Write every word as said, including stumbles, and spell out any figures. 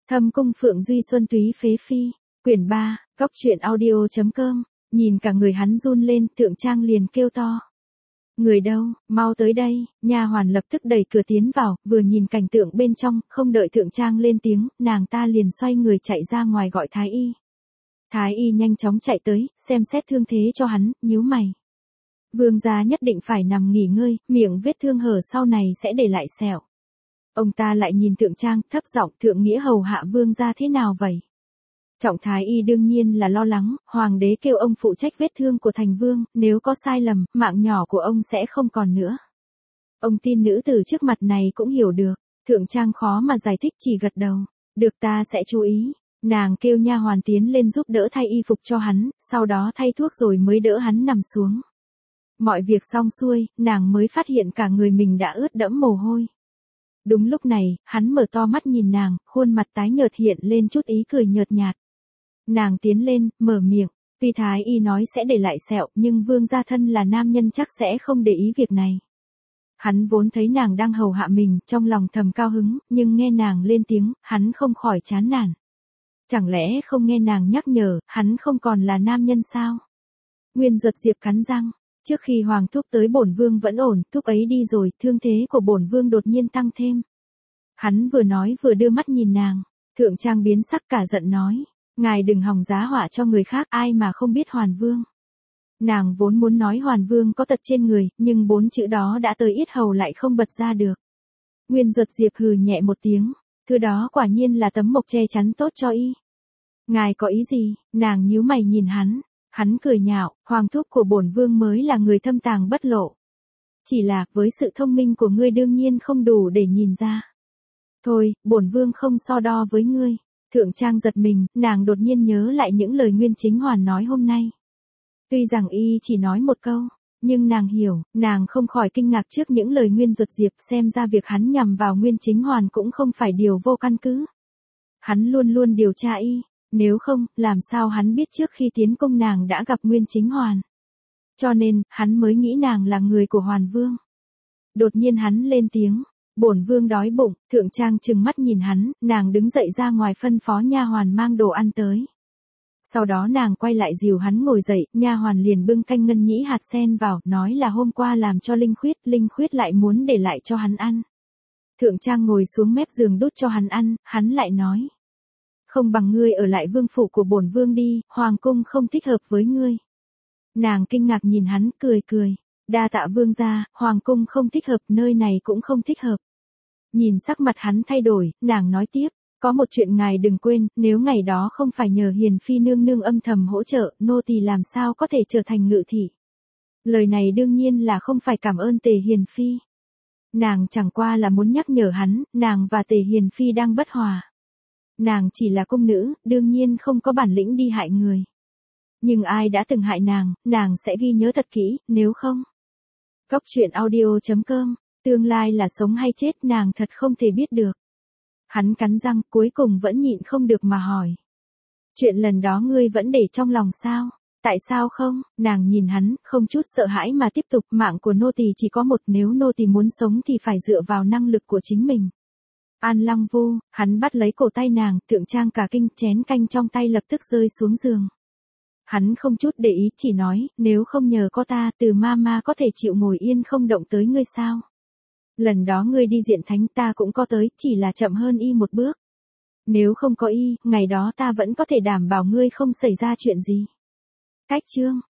Thâm cung Phượng Duy Xuân Túy Phế Phi, quyển ba, góc truyện audio.com, nhìn cả người hắn run lên, Thượng Trang liền kêu to. Người đâu, mau tới đây, nha hoàn lập tức đẩy cửa tiến vào, vừa nhìn cảnh tượng bên trong, không đợi Thượng Trang lên tiếng, nàng ta liền xoay người chạy ra ngoài gọi Thái Y. Thái Y nhanh chóng chạy tới, xem xét thương thế cho hắn, nhíu mày. Vương gia nhất định phải nằm nghỉ ngơi, miệng vết thương hở sau này sẽ để lại sẹo. Ông ta lại nhìn Thượng Trang, thấp giọng, Thượng nghĩa hầu hạ vương gia thế nào vậy? Trọng Thái Y đương nhiên là lo lắng, hoàng đế kêu ông phụ trách vết thương của thành vương, nếu có sai lầm, mạng nhỏ của ông sẽ không còn nữa. Ông tin nữ tử trước mặt này cũng hiểu được, Thượng Trang khó mà giải thích, chỉ gật đầu, được, ta sẽ chú ý. Nàng kêu nha hoàn tiến lên giúp đỡ thay y phục cho hắn, sau đó thay thuốc rồi mới đỡ hắn nằm xuống. Mọi việc xong xuôi, nàng mới phát hiện cả người mình đã ướt đẫm mồ hôi. Đúng lúc này, hắn mở to mắt nhìn nàng, khuôn mặt tái nhợt hiện lên chút ý cười nhợt nhạt. Nàng tiến lên, mở miệng, tuy Thái Y nói sẽ để lại sẹo, nhưng vương gia thân là nam nhân chắc sẽ không để ý việc này. Hắn vốn thấy nàng đang hầu hạ mình, trong lòng thầm cao hứng, nhưng nghe nàng lên tiếng, hắn không khỏi chán nản. Chẳng lẽ không nghe nàng nhắc nhở, hắn không còn là nam nhân sao? Nguyên Duật Diệp cắn răng, trước khi hoàng thúc tới bổn vương vẫn ổn, thúc ấy đi rồi, thương thế của bổn vương đột nhiên tăng thêm. Hắn vừa nói vừa đưa mắt nhìn nàng, Thượng Trang biến sắc cả giận nói, ngài đừng hòng giá họa cho người khác, ai mà không biết Hoàn Vương. Nàng vốn muốn nói Hoàn Vương có tật trên người, nhưng bốn chữ đó đã tới yết hầu lại không bật ra được. Nguyên Duật Diệp hừ nhẹ một tiếng, thứ đó quả nhiên là tấm mộc che chắn tốt cho y. Ngài có ý gì? Nàng nhíu mày nhìn hắn, hắn cười nhạo, hoàng thúc của bổn vương mới là người thâm tàng bất lộ. Chỉ là, với sự thông minh của ngươi đương nhiên không đủ để nhìn ra. Thôi, bổn vương không so đo với ngươi. Thượng Trang giật mình, nàng đột nhiên nhớ lại những lời Nguyên Chính Hoàn nói hôm nay. Tuy rằng y chỉ nói một câu, nhưng nàng hiểu, nàng không khỏi kinh ngạc trước những lời Nguyên Duật Diệp, xem ra việc hắn nhằm vào Nguyên Chính Hoàn cũng không phải điều vô căn cứ. Hắn luôn luôn điều tra y, nếu không, làm sao hắn biết trước khi tiến cung nàng đã gặp Nguyên Chính Hoàn. Cho nên, hắn mới nghĩ nàng là người của Hoàn Vương. Đột nhiên hắn lên tiếng, bổn vương đói bụng, Thượng Trang trừng mắt nhìn hắn, nàng đứng dậy ra ngoài phân phó nha hoàn mang đồ ăn tới. Sau đó nàng quay lại dìu hắn ngồi dậy, nha hoàn liền bưng canh ngân nhĩ hạt sen vào, nói là hôm qua làm cho Linh Khuyết, Linh Khuyết lại muốn để lại cho hắn ăn. Thượng Trang ngồi xuống mép giường đút cho hắn ăn, hắn lại nói, không bằng ngươi ở lại vương phủ của bổn vương đi, hoàng cung không thích hợp với ngươi. Nàng kinh ngạc nhìn hắn, cười cười, đa tạ vương gia, hoàng cung không thích hợp, nơi này cũng không thích hợp. Nhìn sắc mặt hắn thay đổi, nàng nói tiếp, có một chuyện ngài đừng quên, nếu ngày đó không phải nhờ Hiền Phi nương nương âm thầm hỗ trợ, nô tỳ làm sao có thể trở thành ngự thị. Lời này đương nhiên là không phải cảm ơn Tề Hiền Phi. Nàng chẳng qua là muốn nhắc nhở hắn, nàng và Tề Hiền Phi đang bất hòa. Nàng chỉ là cung nữ, đương nhiên không có bản lĩnh đi hại người. Nhưng ai đã từng hại nàng, nàng sẽ ghi nhớ thật kỹ, nếu không. Góc truyện audio.com, tương lai là sống hay chết nàng thật không thể biết được. Hắn cắn răng, cuối cùng vẫn nhịn không được mà hỏi. Chuyện lần đó ngươi vẫn để trong lòng sao? Tại sao không? Nàng nhìn hắn, không chút sợ hãi mà tiếp tục, mạng của nô tỳ chỉ có một, nếu nô tỳ muốn sống thì phải dựa vào năng lực của chính mình. An Lăng Vu, hắn bắt lấy cổ tay nàng, Thượng Trang cả kinh, chén canh trong tay lập tức rơi xuống giường. Hắn không chút để ý, chỉ nói, nếu không nhờ có ta, Từ ma ma có thể chịu ngồi yên không động tới ngươi sao? Lần đó ngươi đi diện thánh ta cũng có tới, chỉ là chậm hơn y một bước. Nếu không có y, ngày đó ta vẫn có thể đảm bảo ngươi không xảy ra chuyện gì. Cách chương